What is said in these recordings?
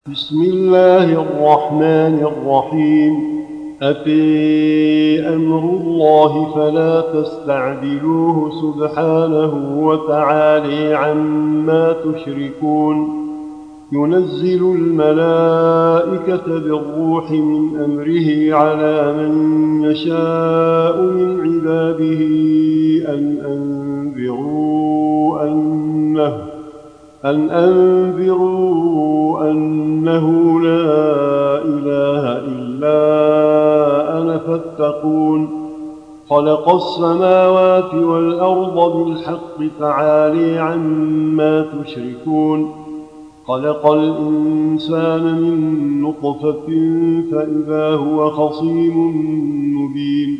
بسم الله الرحمن الرحيم. أفي أمر الله فلا تستعجلوه سبحانه وتعالى عما تشركون. ينزل الملائكة بالروح من أمره على من يشاء من عباده أن أنذروا أنه لا إله إلا أنا فاتقون. خلق السماوات والأرض بالحق تعالى عما تشركون. خلق الإنسان من نطفة فإذا هو خصيم مبين.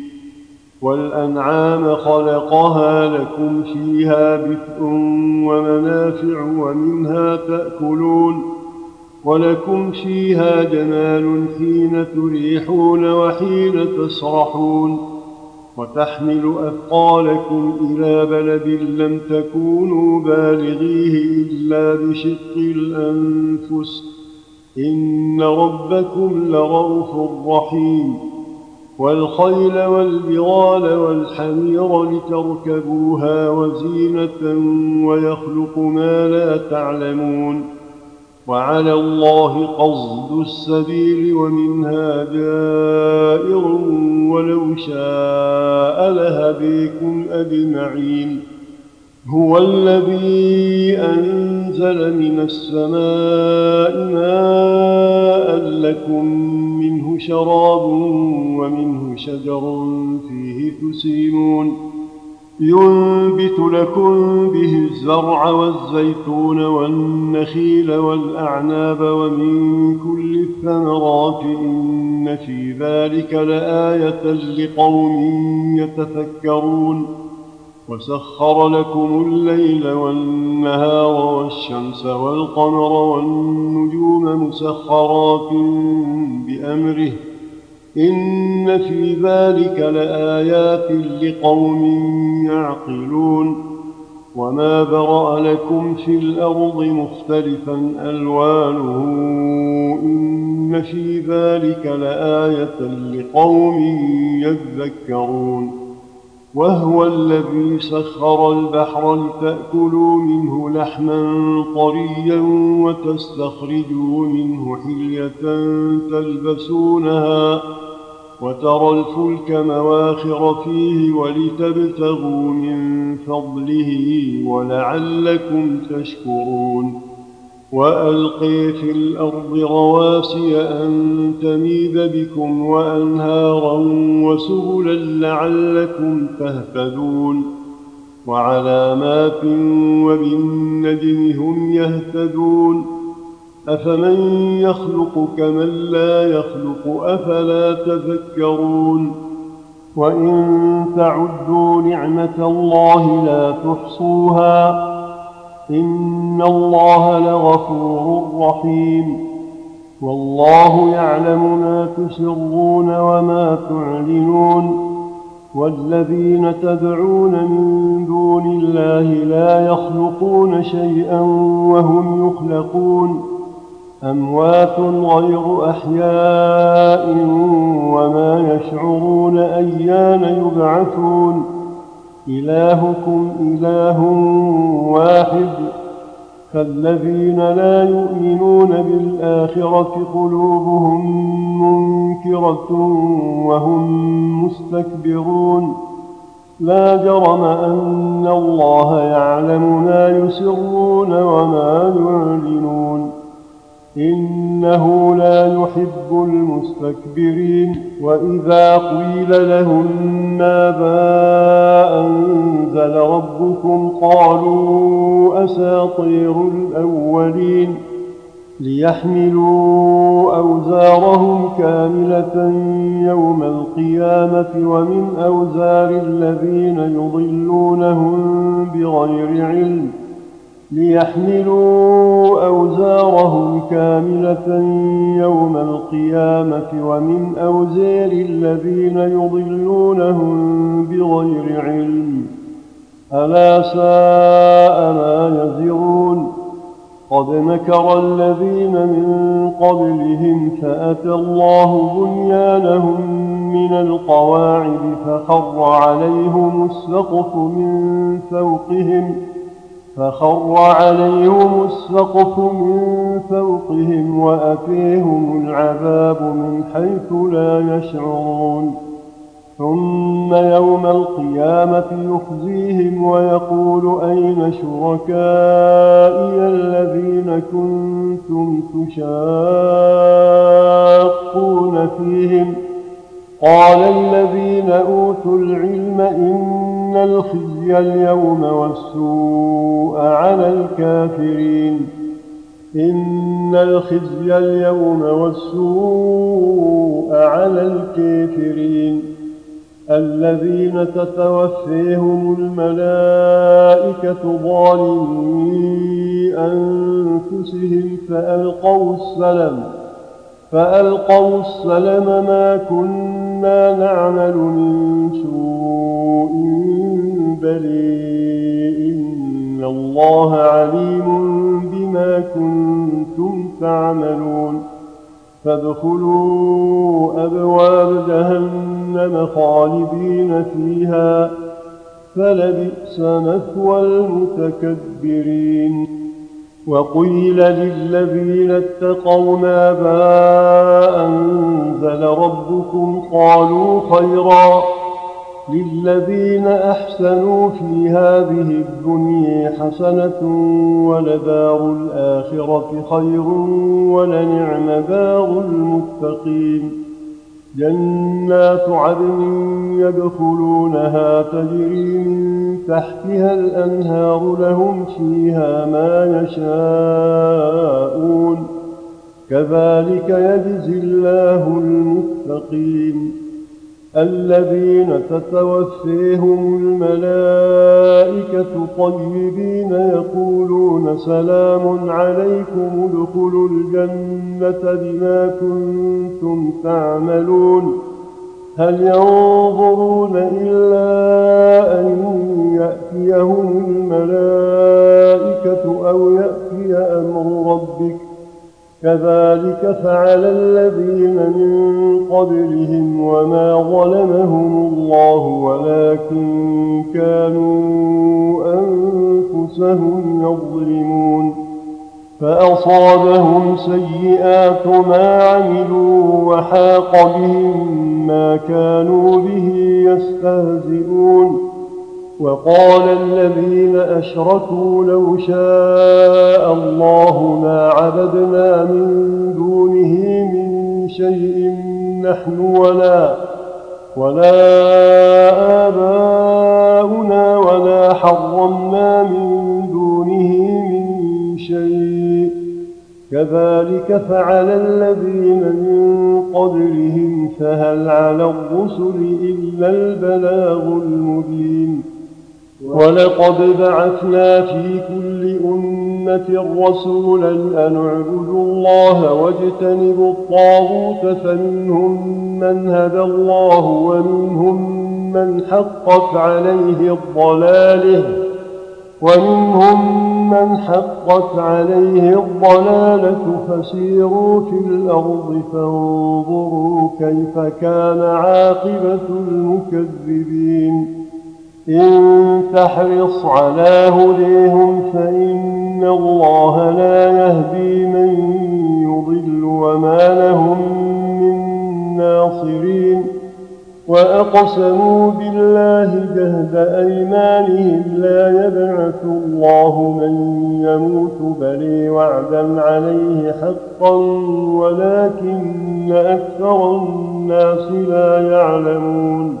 والأنعام خلقها لكم فيها دفء ومنافع ومنها تأكلون. ولكم فيها جمال حين تريحون وحين تسرحون. وتحمل أثقالكم إلى بلد لم تكونوا بالغيه إلا بشق الأنفس إن ربكم لرؤوف رحيم. والخيل والبغال والحمير لتركبوها وزينة ويخلق ما لا تعلمون. وعلى الله قصد السبيل ومنها جائر ولو شاء لهديكم أجمعين. هو الذي أنزل من السماء ماء لكم منه شراب ومنه شجر فيه تسيمون. ينبت لكم به الزرع والزيتون والنخيل والأعناب ومن كل الثمرات إن في ذلك لآية لقوم يتفكرون. وسخر لكم الليل والنهار والشمس والقمر والنجوم مسخرات بأمره إن في ذلك لآيات لقوم يعقلون. وما برأ لكم في الأرض مختلفا ألوانه إن في ذلك لآية لقوم يذكرون. وهو الذي سخر البحر لتأكلوا منه لحما طريا وتستخرجوا منه حلية تلبسونها وترى الفلك مواخر فيه ولتبتغوا من فضله ولعلكم تشكرون. وألقي في الأرض رواسي أن تميد بكم وأنهارا وسبلا لعلكم تهتدون. وعلامات وبالنجم هم يهتدون. أفمن يخلق كمن لا يخلق أفلا تذكرون. وإن تعدوا نعمة الله لا تحصوها إن الله لغفور رحيم. والله يعلم ما تسرون وما تعلنون. والذين تدعون من دون الله لا يخلقون شيئا وهم يخلقون. أموات غير أحياء وما يشعرون أيان يبعثون. إلهكم إله واحد. فالذين لا يؤمنون بالآخرة قلوبهم منكرة وهم مستكبرون. لا جرم أن الله يعلم ما يسرون وما يعلنون إنه لا يحب المستكبرين. وإذا قيل لهم ماذا أنزل ربكم قالوا أساطير الأولين. ليحملوا أوزارهم كاملة يوم القيامة ومن أوزار الذين يضلونهم بغير علم. ليحملوا أوزارهم كاملة يوم القيامة ومن أوزار الذين يضلونهم بغير علم. ألا ساء ما يزرون. قد مكر الذين من قبلهم فأتى الله بنيانهم من القواعد فخر عليهم السقف من فوقهم وأتيهم العذاب من حيث لا يشعرون ثم يوم القيامة يخزيهم ويقول أين شركائي الذين كنتم تشاقون فيهم قال الذين أوتوا العلم إن الخزي اليوم والسوء على الكافرين الذين تتوفيهم الملائكة ظالمي أنفسهم فألقوا السلم ما كنا نعمل من سوء بلى إن الله عليم بما كنتم تعملون فادخلوا أبواب جهنم خالدين فيها فلبئس مثوى المتكبرين وقيل للذين اتقوا ماذا أنزل ربكم قالوا خيرا للذين أحسنوا في هذه الدنيا حسنة ولدار الآخرة خير ولنعم دار المتقين جنات عدن يدخلونها تجري من تحتها الأنهار لهم فيها ما يشاءون كذلك يجزي الله المتقين الذين تتوفيهم الملائكة طيبين يقولون سلام عليكم ادخلوا الجنة بما كنتم تعملون هل ينظرون إلا أن يأتيهم الملائكة أو يأتي أمر ربك كذلك فعل الذين من قبلهم وما ظلمهم الله ولكن كانوا أنفسهم يظلمون فأصابهم سيئات ما عملوا وحاق بهم ما كانوا به يستهزئون وقال الذين أشركوا لو شاء الله ما عبدنا من دونه من شيء نحن ولا آباؤنا ولا حرمنا من دونه من شيء كذلك فعل الذين من قبلهم فهل على الرسل إلا البلاغ المبين ولقد بعثنا في كل أمة رسولا أن اعبدوا الله واجتنبوا الطاغوت فمنهم من هدى الله ومنهم من حقت عليه الضلالة فسيروا في الأرض فانظروا كيف كان عاقبة المكذبين إن تحرص على هديهم فإن الله لا يهدي من يضل وما لهم من ناصرين وأقسموا بالله جهد أيمانهم لا يبعث الله من يموت بلي وعدا عليه حقا ولكن أكثر الناس لا يعلمون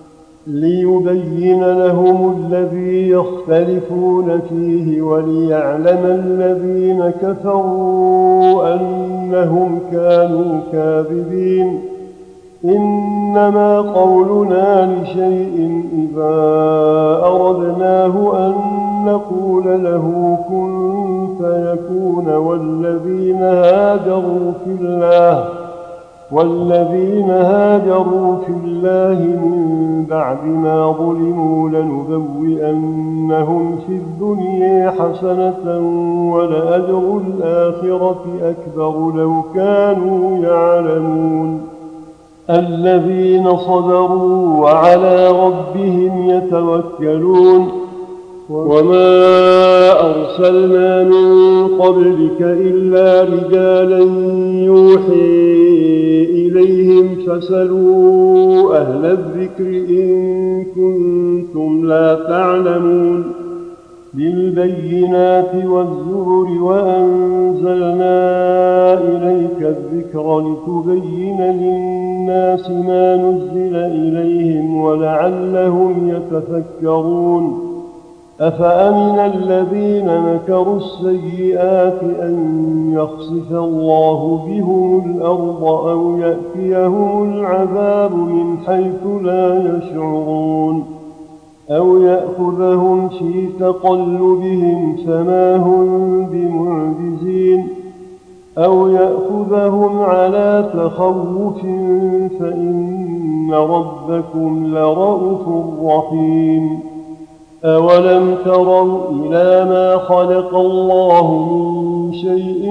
ليبين لهم الذي يختلفون فيه وليعلم الذين كفروا أنهم كانوا كاذبين إنما قولنا لشيء إذا أردناه أن نقول له كن فيكون والذين هاجروا في الله من بعد ما ظلموا لنبوئنهم في الدنيا حسنة ولأجر الآخرة أكبر لو كانوا يعلمون الذين صبروا وعلى ربهم يتوكلون وما أرسلنا من قبلك إلا رجالا يوحي إليهم فاسألوا أهل الذكر إن كنتم لا تعلمون بالبينات والزبر وأنزلنا إليك الذكر لتبين للناس ما نزل إليهم ولعلهم يتفكرون أفأمن الذين مكروا السيئات أن يخسف الله بهم الأرض أو يأتيهم العذاب من حيث لا يشعرون أو يأخذهم في تقلبهم فما هم بمعجزين أو يأخذهم على تخوف فإن ربكم لرءوف رحيم أولم تروا إلى ما خلق الله من شيء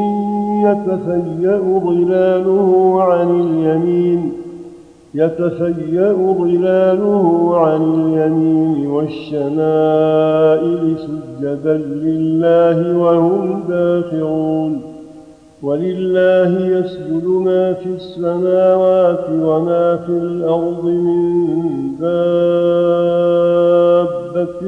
يتفيأ ظلاله عن اليمين والشمائل سجدا لله وهم داخرون ولله يسجد ما في السماوات وما في الأرض من دابة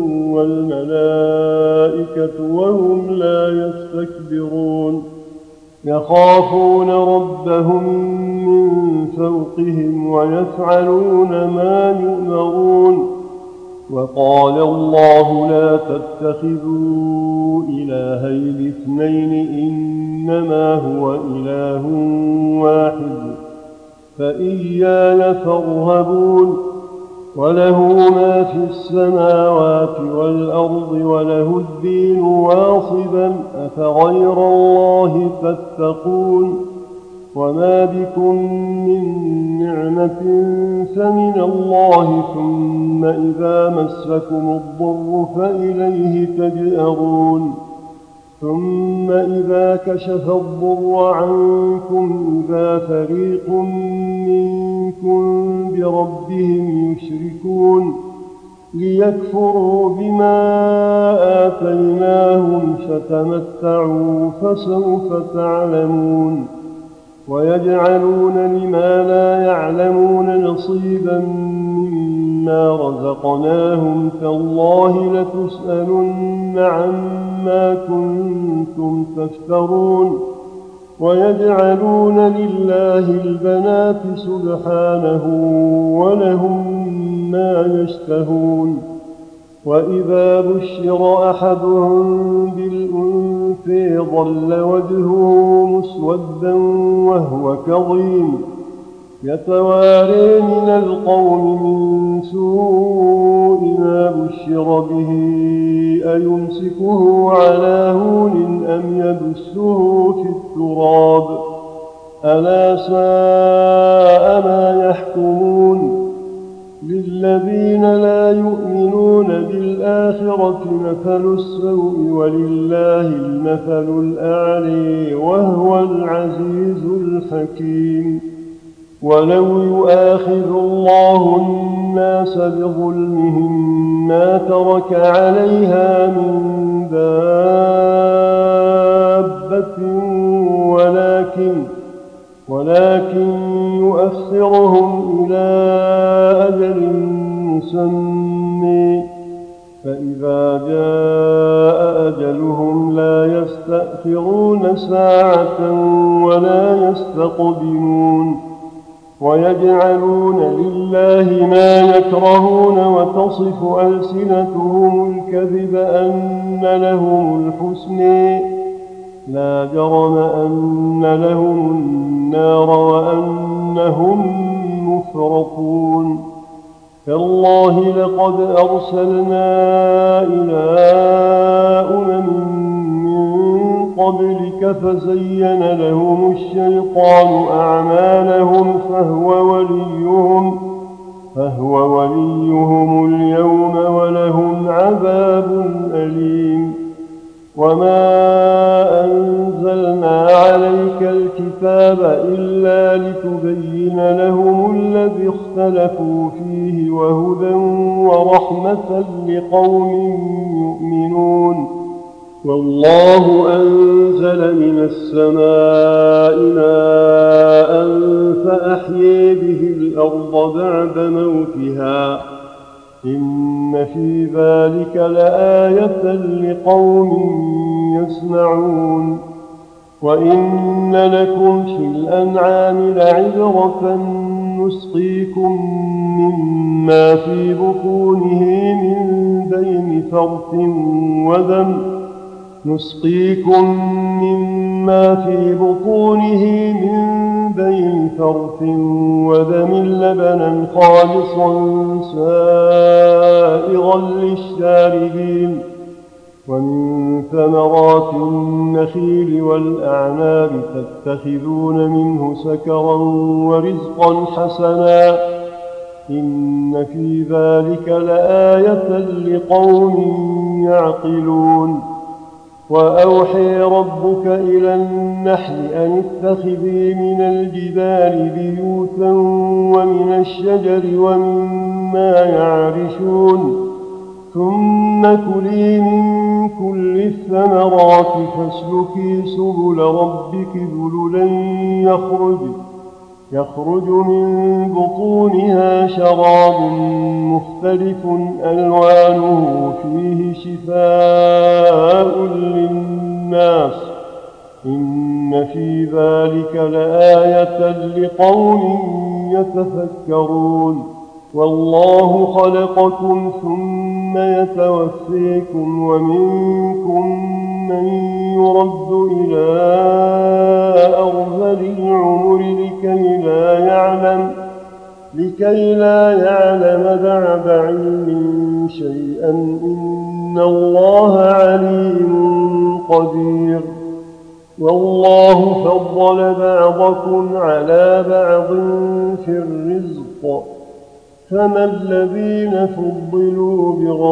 والملائكة وهم لا يستكبرون يخافون ربهم من فوقهم ويفعلون ما يؤمرون وقال الله لا تتخذوا إلهين اثنين إنما هو إله واحد فإياي فارهبون وله ما في السماوات والأرض وله الدين واصبا أفغير الله تتقون وما بكم من نعمة فمن الله ثم إذا مسكم الضر فإليه تجأرون ثم إذا كشف الضر عنكم إذا فريق منكم بربهم يشركون ليكفروا بما آتيناهم فتمتعوا فسوف تعلمون ويجعلون لما لا يعلمون نصيبا مما رزقناهم تالله لتسألن عما كنتم تفترون ويجعلون لله البنات سبحانه ولهم ما يشتهون وإذا بشر أحدهم بالأنثى ظل وجهه مسودا وهو كظيم يتواري من القوم من سوء ما بشر به أيمسكه على هون أم يدسه في التراب ألا ساء ما يحكمون للذين لا يؤمنون بالآخرة مثل السوء ولله المثل الأعلى وهو العزيز الحكيم ولو يؤاخذ الله الناس بظلمهم ما ترك عليها من دابة ولكن يؤخرهم إلى أجل مسمى فإذا جاء أجلهم لا يستأخرون ساعة ولا يستقدمون ويجعلون لله ما يكرهون وتصف ألسنتهم الكذب أن لهم الحسنى لا جرم أن لهم النار وأنهم مفرطون تالله لقد أرسلنا إلى أمم من قبلك فزين لهم الشيطان أعمالهم فهو وليهم اليوم ولهم عذاب أليم. وما أنزلنا عليك الكتاب إلا لتبين لهم الذي اختلفوا فيه وهدى ورحمة لقوم يؤمنون. والله أنزل من السماء ماء فأحيي به الأرض بعد موتها إن في ذلك لآية لقوم يسمعون. وإن لكم في الأنعام لعبرة نسقيكم مما في بطونه من بين فرث ودم لبنا خالصا سائغا للشاربين. ومن ثمرات النخيل والأعناب تتخذون منه سكرا ورزقا حسنا إن في ذلك لآية لقوم يعقلون. وأوحي ربك إلى النحل أن اتخذي من الجبال بيوتا ومن الشجر ومما يعرشون ثم كلي من كل الثمرات فاسلكي سبل ربك ذللا يخرج من بطونها شراب مختلف ألوانه فيه شفاء للناس إن في ذلك لآية لقوم يتفكرون. والله خلقكم ثم يتوفيكم ومنكم من يرد إلى أرذل العمر لكي لا يعلم بعد علم شيئا إن الله عليم قدير. والله فضل بعضكم على بعض في الرزق فما الذين فضلوا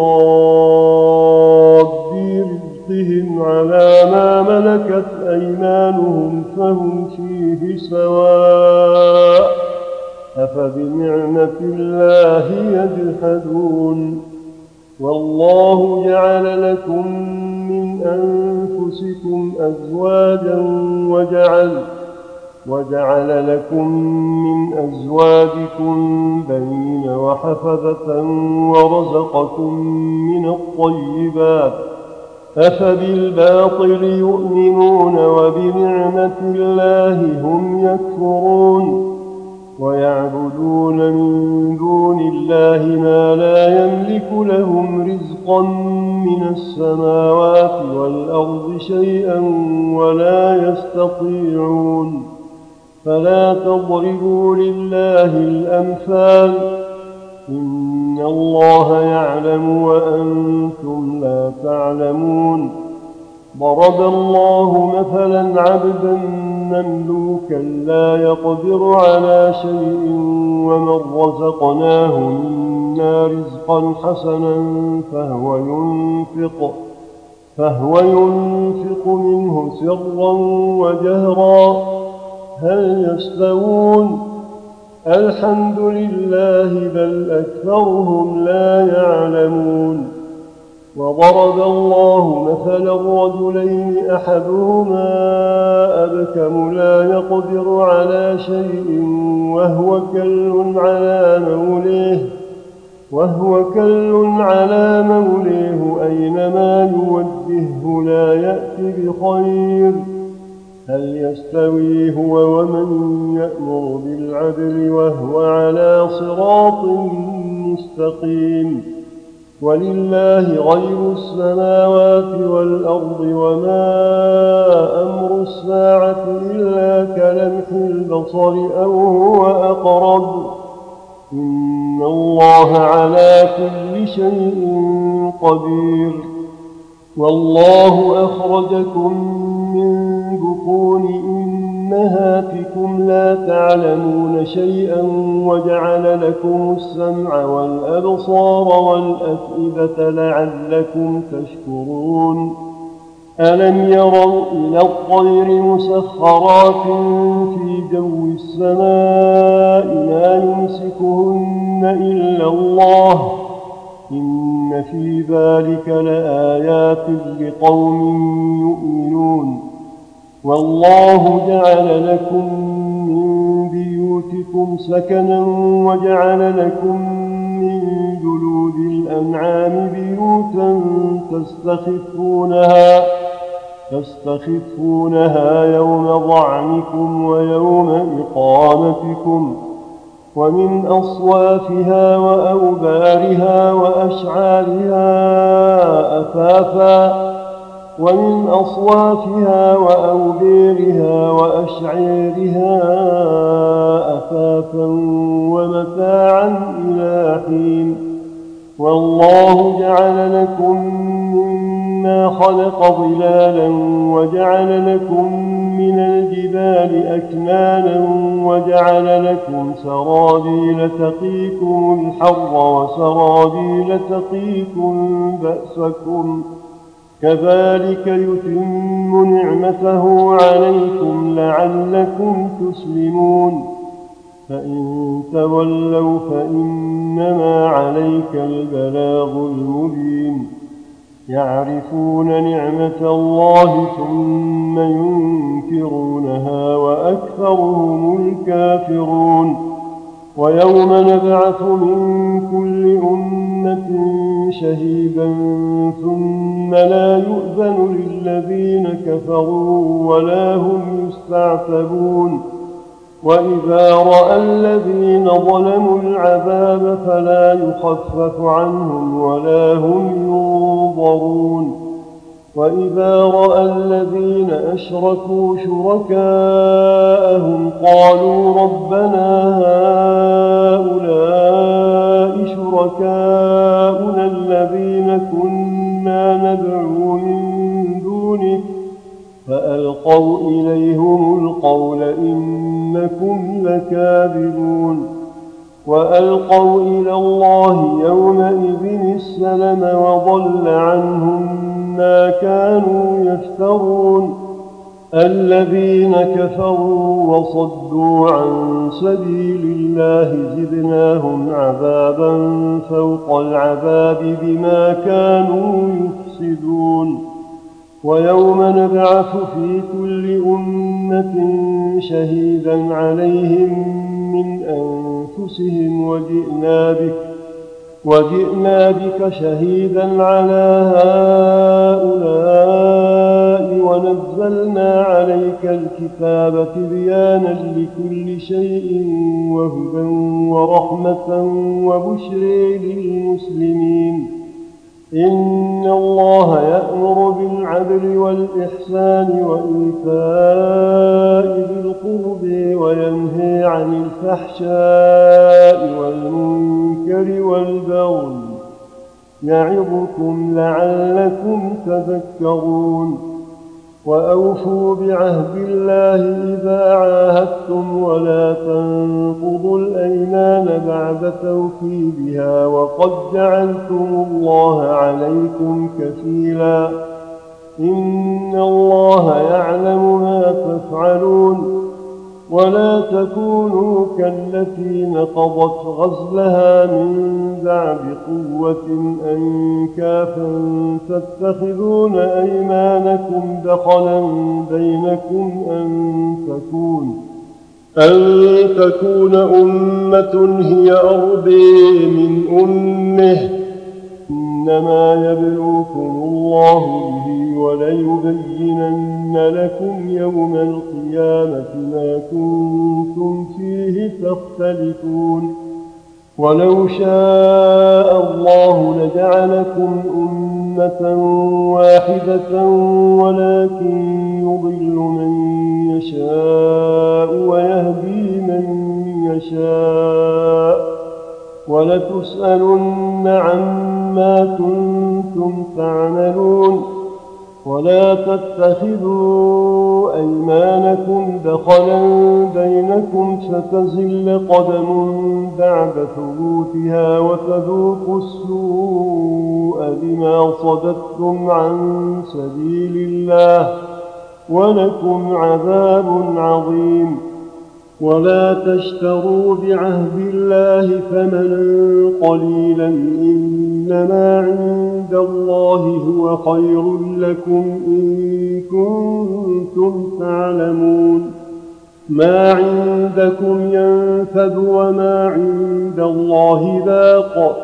براد رزقهم على ما ملكت أيمانهم فهم فيه سواء أفبنعمة الله يجحدون. والله جعل لكم من أنفسكم أزواجا وجعل لكم من أزواجكم بنين وحفظة ورزقكم من الطيبات أفبالباطل يؤمنون وبنعمة الله هم يكفرون. ويعبدون من دون الله ما لا يملك لهم رزقا من السماوات والأرض شيئا ولا يستطيعون. فلا تضربوا لله الأمثال إن الله يعلم وأنتم لا تعلمون. ضرب الله مثلا عبدا مملوكا لا يقدر على شيء ومن رزقناه منا رزقا حسنا فهو ينفق منه سرا وجهرا هل يستوون الحمد لله بل أكثرهم لا يعلمون. وضرب الله مثلا رجلين أحدهما أبكم لا يقدر على شيء وهو كل على موليه أينما يوجهه لا يأتي بخير هل يستوي هو ومن يأمر بالعدل وهو على صراط مستقيم. ولله غيب السماوات والأرض وما أمر الساعة إلا كلمح البصر أو هو أقرب إن الله على كل شيء قدير. والله أخرجكم من بطون أمهاتكم لا تعلمون شيئا وجعل لكم السمع والأبصار والأفئدة لعلكم تشكرون ألم يروا إلى الطير مسخرات في جو السماء ما يمسكهن إلا الله إن في ذلك لآيات لقوم يؤمنون والله جعل لكم من بيوتكم سكنا وجعل لكم من جلود الأنعام بيوتا تستخفونها يوم ظعنكم ويوم إقامتكم ومن أصوافها وأوبارها وأشعيرها أثاثا ومتاعا إلى حين والله جعل لكم مما خلق ظلالا وجعل لكم من الجبال أكنانا وجعل لكم سرابيل تقيكم الحر وسرابيل تقيكم بأسكم كذلك يتم نعمته عليكم لعلكم تسلمون فإن تولوا فإنما عليك البلاغ المبين يعرفون نعمة الله ثم ينكرونها وأكثرهم الكافرون ويوم نبعث من كل أمة شهيدا ثم لا يؤذن للذين كفروا ولا هم يستعتبون وإذا رأى الذين ظلموا العذاب فلا يخفف عنهم ولا هم ينظرون وإذا رأى الذين أشركوا شركاءهم قالوا ربنا هؤلاء شركاؤنا الذين كنا ندعو من دونك فألقوا إليهم القول إنكم لكاذبون وألقوا إلى الله يومئذ السلم وضل عنهم ما كانوا يفترون الذين كفروا وصدوا عن سبيل الله زدناهم عذابا فوق العذاب بما كانوا يفسدون ويوم نبعث في كل أمة شهيدا عليهم من أنفسهم وجئنا بك شهيدا على هؤلاء ونزلنا عليك الكتاب تبيانا لكل شيء وهدى ورحمة وبشرى للمسلمين إن الله يأمر بالعدل والإحسان وإيتاء ذي القرب وينهى عن الفحشاء والمنكر والبغي يعظكم لعلكم تذكرون وأوفوا بعهد الله إذا عاهدتم ولا تنقضوا الأيمان بعد توكيدها وقد جعلتم الله عليكم كفيلا إن الله يعلم ما تفعلون ولا تكونوا كالتي نقضت غزلها من بعد قوة أنكافا تتخذون أيمانكم دخلا بينكم أن تكون أمة هي أربى من أمه إنما يبلوكم الله به وليبينن لكم يوم القيامة ما كنتم فيه تختلفون ولو شاء الله لجعلكم أمة واحدة ولكن يضل من يشاء ويهدي من يشاء ولتسألن عما كنتم تعملون ولا تتخذوا أيمانكم دخلا بينكم فتزل قدم بعد ثبوتها وتذوقوا السوء بما صددتم عن سبيل الله ولكم عذاب عظيم. ولا تشتروا بعهد الله ثمنا قليلا إنما عند الله هو خير لكم إن كنتم تعلمون. ما عندكم ينفد وما عند الله باق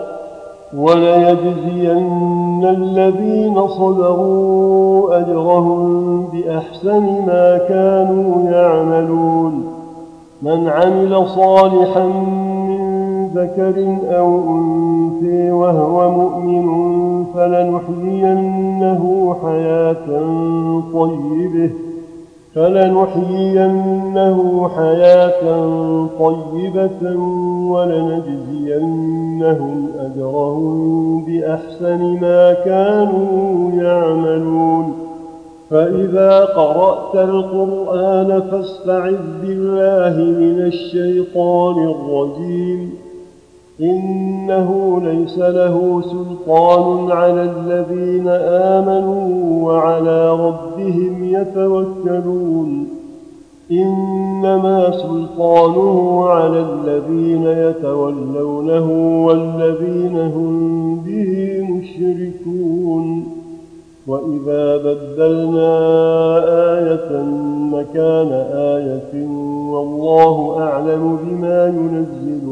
وليجزين الذين صبروا أجرهم بأحسن ما كانوا يعملون. من عمل صالحا من ذكر أو أنثى وهو مؤمن فلنحيينه حياة طيبة ولنجزينهم أجرهم بأحسن ما كانوا يعملون. فإذا قرأت القرآن فاستعذ بالله من الشيطان الرجيم. إنه ليس له سلطان على الذين آمنوا وعلى ربهم يتوكلون. إنما سلطانه على الذين يتولونه والذين هم به مشركون. وإذا بدلنا آية مكان آية والله أعلم بما ينزل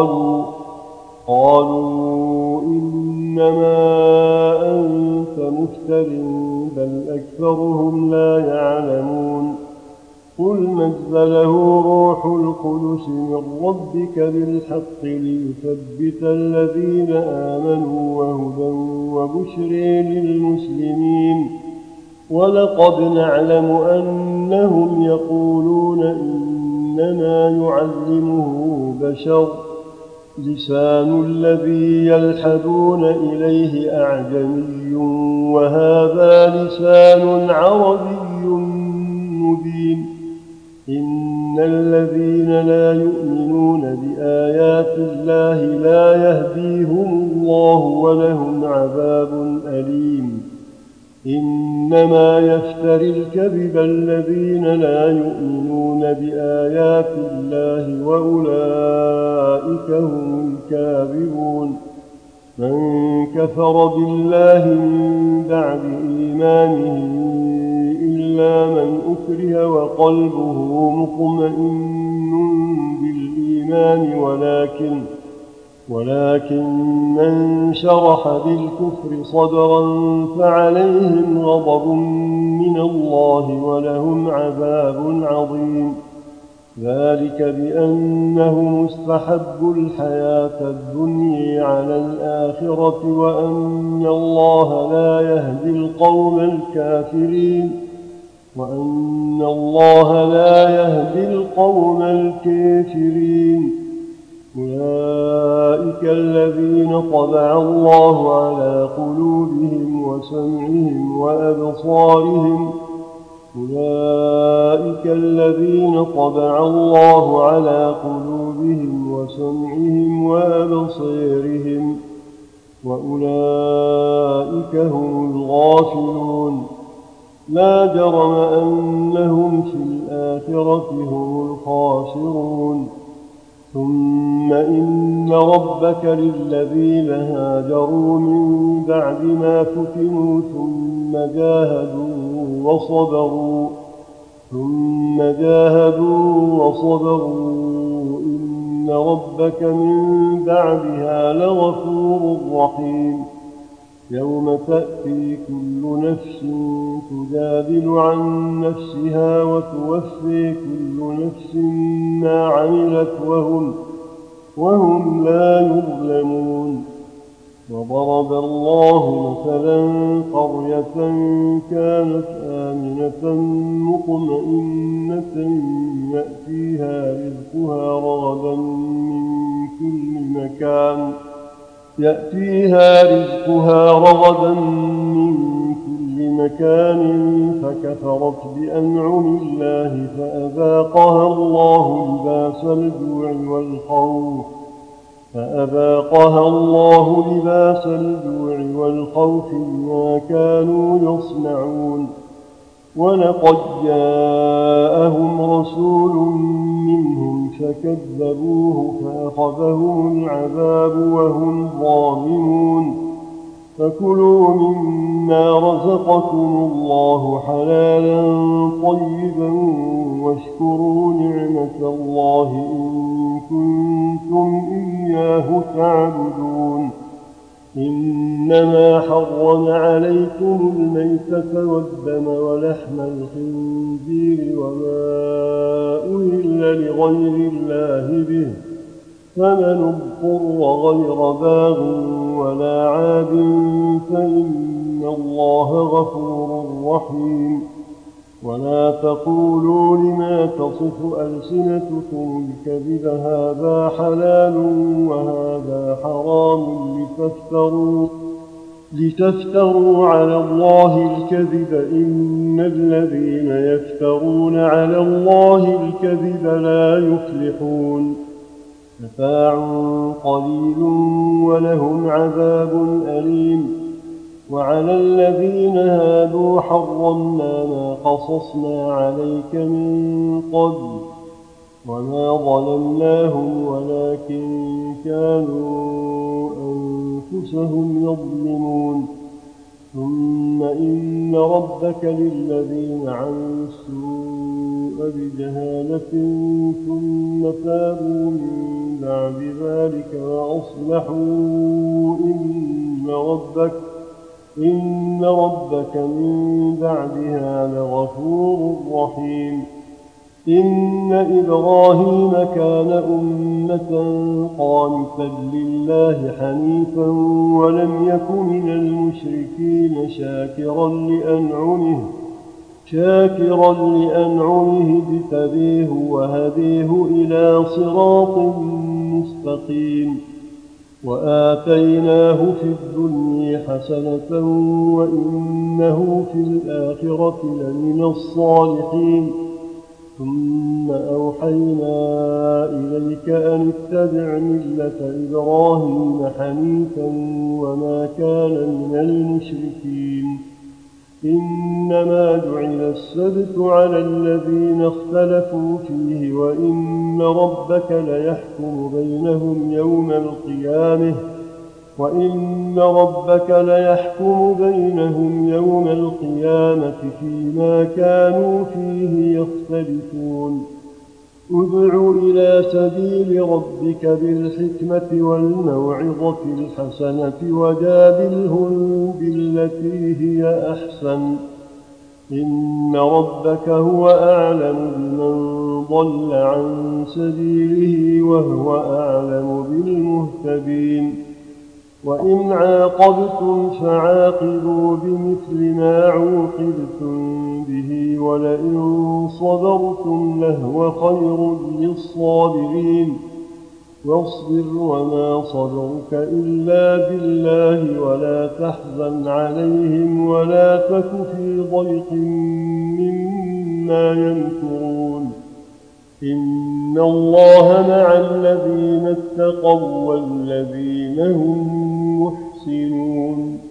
قالوا إنما أنت مفتر بل أكثرهم لا يعلمون. قل نزله روح القدس من ربك بالحق ليثبت الذين آمنوا وهدى وبشر للمسلمين. ولقد نعلم أنهم يقولون إنما يعلمه بشر لسان الذي يلحدون إليه أعجمي وهذا لسان عربي مبين. إن الذين لا يؤمنون بآيات الله لا يهديهم الله ولهم عذاب أليم. إنما يفتري الكذب الذين لا يؤمنون بآيات الله وأولئك هم الكاذبون. من كفر بالله من بعد إيمانه إلا من أكره وقلبه مطمئن بالإيمان ولكن من شرح بالكفر صدرا فعليهم غضب من الله ولهم عذاب عظيم. ذلك بأنهم استحبوا الحياة الدنيا على الآخرة وأن الله لا يهدي القوم الكافرين. أولئك الذين طبع الله على قلوبهم وسمعهم وأبصارهم وأولئك هم الغافلون. لا جرم أنهم في الآخرة هم الخاسرون. ثم إن ربك للذين هاجروا من بعد ما فتنوا ثم جاهدوا وصبروا إن ربك من بعدها لغفور رحيم. يوم تأتي كل نفس تجادل عن نفسها وتوفي كل نفس ما عملت وهم لا يظلمون. وضرب الله مثلا قرية كانت آمنة مطمئنة يأتيها رزقها رغدا من كل مكان فكفرت بأنعم الله فأذاقها الله لباس الجوع والخوف بما كانوا يصنعون. ولقد جاءهم رسول منهم فكذبوه فأخذهم العذاب وهم ظالمون. فكلوا مما رزقكم الله حلالا طيبا واشكروا نعمة الله إن كنتم إياه تعبدون. إنما حرم عليكم الميتة والدم ولحم الخنزير وما أهل لغير الله به، فمن اضطر غير باغ ولا عاد فإن الله غفور رحيم. ولا تقولوا لما تصف ألسنتكم الكذب هذا حلال وهذا حرام لتفتروا على الله الكذب إن الذين يفترون على الله الكذب لا يفلحون. متاع قليل ولهم عذاب أليم. وعلى الذين هادوا حرمنا ما قصصنا عليك من قبل وما ظلمناهم ولكن كانوا أنفسهم يظلمون. ثم إن ربك للذين عملوا السوء بجهالة ثم تابوا من بعد ذلك وأصلحوا إن ربك من بعدها لغفور رحيم. إن إبراهيم كان أمة قانتا لله حنيفا ولم يك من المشركين شاكرا لأنعمه اجتبيه وهديه إلى صراط مستقيم. وآتيناه في الدنيا حسنة وإنه في الآخرة لمن الصالحين. ثم أوحينا إليك أن اتبع ملة إبراهيم حنيفا وما كان من المشركين. إنما جعل السبت على الذين اختلفوا فيه وإن ربك ليحكم بينهم يوم القيامة فيما كانوا فيه يختلفون. ادع إلى سبيل ربك بالحكمة والموعظة الحسنة وجادلهم بالتي هي أحسن. إن ربك هو أعلم بمن ضل عن سبيله وهو أعلم بالمهتدين. وإن عاقبتم فعاقبوا بمثل ما عوقبتم به ولئن صبرتم لهو خير للصابرين. واصبر وما صبرك إلا بالله ولا تحزن عليهم ولا تك في ضيق مما يمكرون. إن الله مع الذين اتقوا والذين هم محسنون.